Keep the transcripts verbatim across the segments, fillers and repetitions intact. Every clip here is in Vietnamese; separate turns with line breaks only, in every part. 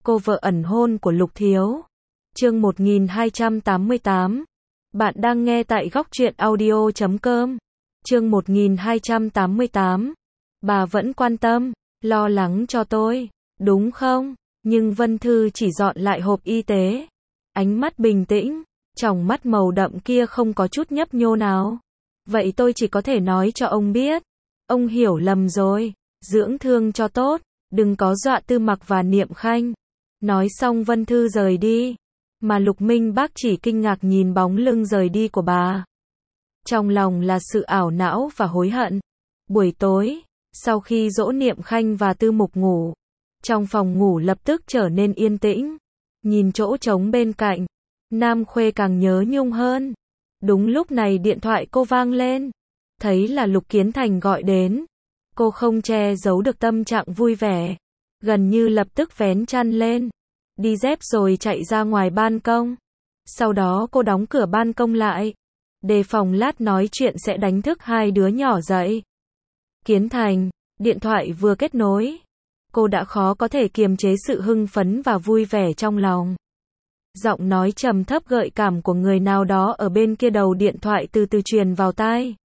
cô vợ ẩn hôn của Lục Thiếu. Chương một nghìn hai trăm tám mươi tám. Bạn đang nghe tại góc truyện audio chấm com. Chương một nghìn hai trăm tám mươi tám. Bà vẫn quan tâm, lo lắng cho tôi, đúng không? Nhưng Vân Thư chỉ dọn lại hộp y tế. Ánh mắt bình tĩnh, tròng mắt màu đậm kia không có chút nhấp nhô nào. Vậy tôi chỉ có thể nói cho ông biết. Ông hiểu lầm rồi, dưỡng thương cho tốt, đừng có dọa Tư Mặc và Niệm Khanh. Nói xong Vân Thư rời đi, mà Lục Minh Bác chỉ kinh ngạc nhìn bóng lưng rời đi của bà. Trong lòng là sự ảo não và hối hận. Buổi tối, sau khi dỗ Niệm Khanh và Tư Mục ngủ, trong phòng ngủ lập tức trở nên yên tĩnh. Nhìn chỗ trống bên cạnh, Nam Khuê càng nhớ nhung hơn. Đúng lúc này điện thoại cô vang lên, thấy là Lục Kiến Thành gọi đến. Cô không che giấu được tâm trạng vui vẻ, gần như lập tức vén chăn lên, đi dép rồi chạy ra ngoài ban công. Sau đó cô đóng cửa ban công lại, đề phòng lát nói chuyện sẽ đánh thức hai đứa nhỏ dậy. Kiến Thành, điện thoại vừa kết nối, cô đã khó có thể kiềm chế sự hưng phấn và vui vẻ trong lòng. Giọng nói trầm thấp gợi cảm của người nào đó ở bên kia đầu điện thoại từ từ truyền vào tai.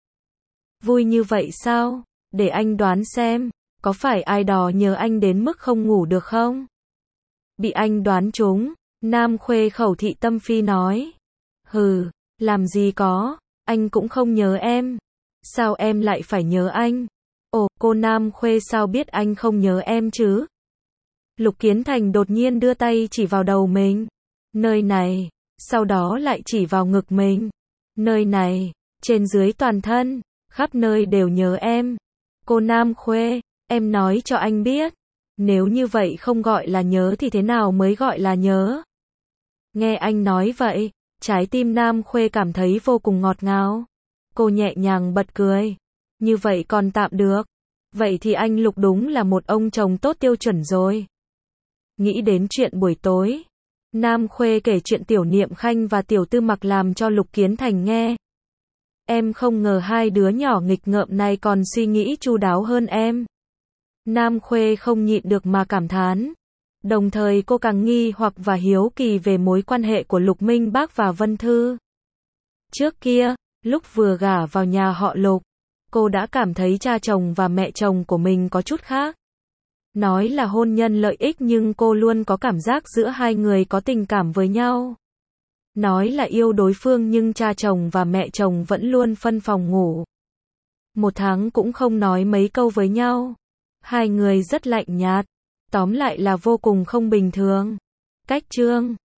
Vui như vậy sao? Để anh đoán xem, có phải ai đó nhớ anh đến mức không ngủ được không? Bị anh đoán trúng, Nam Khuê khẩu thị tâm phi nói. Hừ, làm gì có, anh cũng không nhớ em. Sao em lại phải nhớ anh? Ồ, cô Nam Khuê sao biết anh không nhớ em chứ? Lục Kiến Thành đột nhiên đưa tay chỉ vào đầu mình. Nơi này, sau đó lại chỉ vào ngực mình. Nơi này, trên dưới toàn thân, khắp nơi đều nhớ em. Cô Nam Khuê, em nói cho anh biết, nếu như vậy không gọi là nhớ thì thế nào mới gọi là nhớ? Nghe anh nói vậy, trái tim Nam Khuê cảm thấy vô cùng ngọt ngào. Cô nhẹ nhàng bật cười. Như vậy còn tạm được. Vậy thì anh Lục đúng là một ông chồng tốt tiêu chuẩn rồi. Nghĩ đến chuyện buổi tối, Nam Khuê kể chuyện Tiểu Niệm Khanh và Tiểu Tư Mặc làm cho Lục Kiến Thành nghe. Em không ngờ hai đứa nhỏ nghịch ngợm này còn suy nghĩ chu đáo hơn em. Nam Khuê không nhịn được mà cảm thán. Đồng thời cô càng nghi hoặc và hiếu kỳ về mối quan hệ của Lục Minh Bác và Vân Thư. Trước kia, lúc vừa gả vào nhà họ Lục, cô đã cảm thấy cha chồng và mẹ chồng của mình có chút khác. Nói là hôn nhân lợi ích nhưng cô luôn có cảm giác giữa hai người có tình cảm với nhau. Nói là yêu đối phương nhưng cha chồng và mẹ chồng vẫn luôn phân phòng ngủ. Một tháng cũng không nói mấy câu với nhau. Hai người rất lạnh nhạt. Tóm lại là vô cùng không bình thường. Cách chương